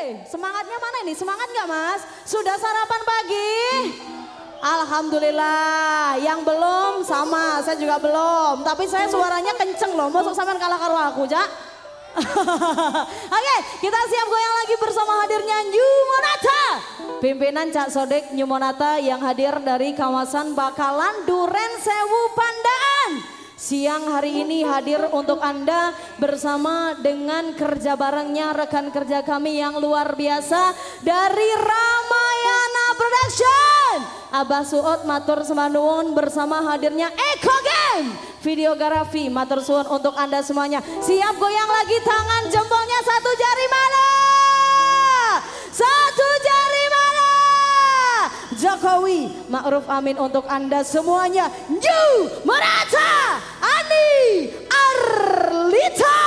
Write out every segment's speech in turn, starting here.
Semangatnya mana ini? Semangat nggak Mas? Sudah sarapan pagi? Alhamdulillah. Yang belum sama, saya juga belum. Tapi saya suaranya kenceng loh. Masuk sampean kalah karo aku, Cak. Oke, kita siap goyang lagi bersama hadirnya New Monata. Pimpinan Cak Sodek New Monata yang hadir dari kawasan Bakalan Duren Sewu Pandaan. Siang hari ini hadir untuk Anda bersama dengan kerja barengnya rekan kerja kami yang luar biasa dari Ramayana Production. Abah Suot matur semanuwun bersama hadirnya Eko Game Videografi matur suwun untuk Anda semuanya. Siap goyang lagi tangan jempolnya satu jari mana? Satu jari mana? Jokowi Ma'ruf Amin untuk Anda semuanya. New Monata Ani Arlita.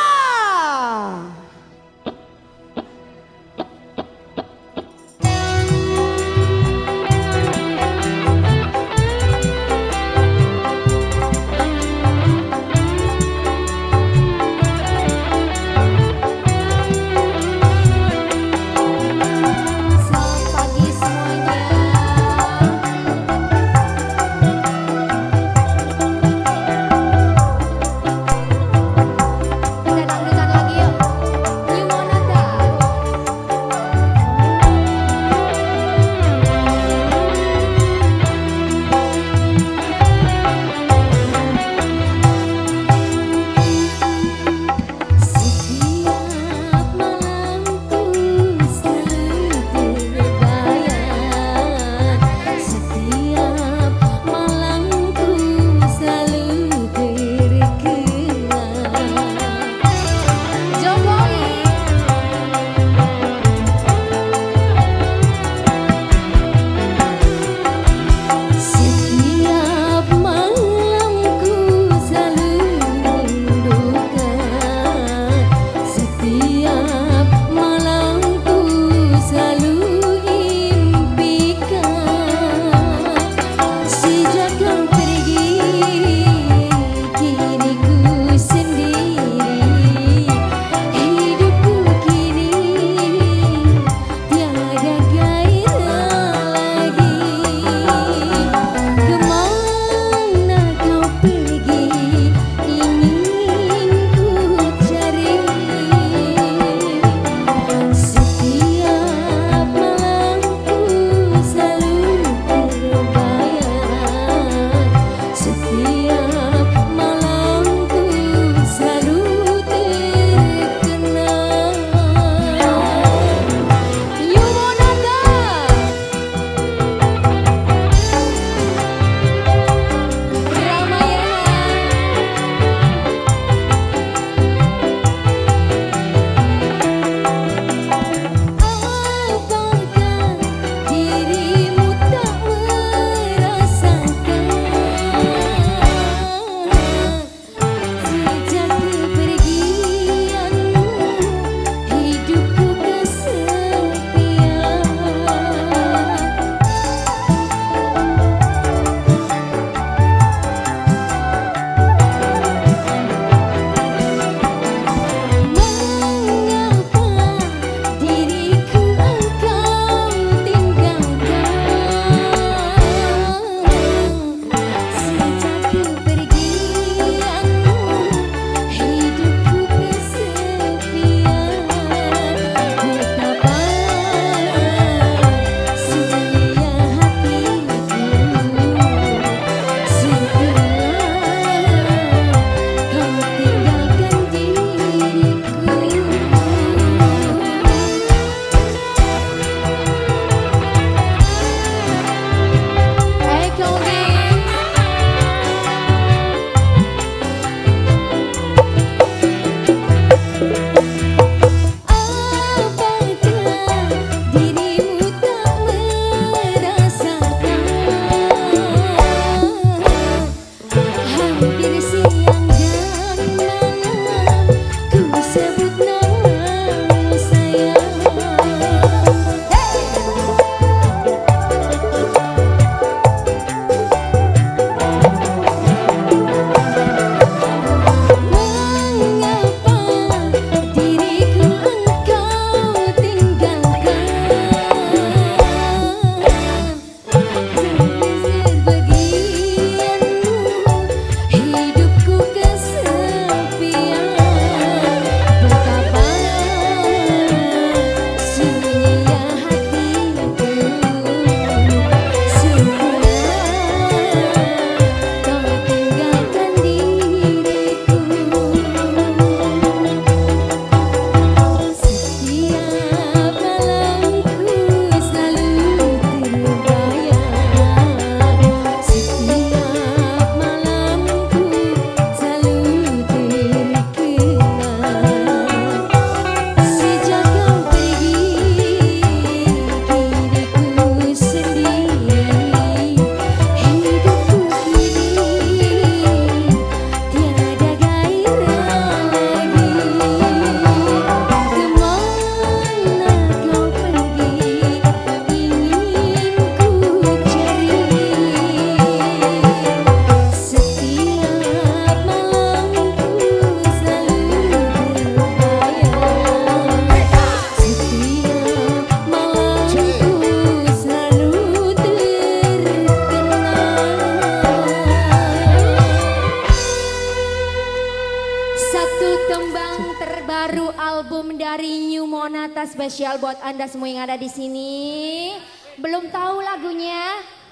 satu tembang terbaru album dari New Monata spesial buat Anda semua yang ada di sini. Belum tahu lagunya?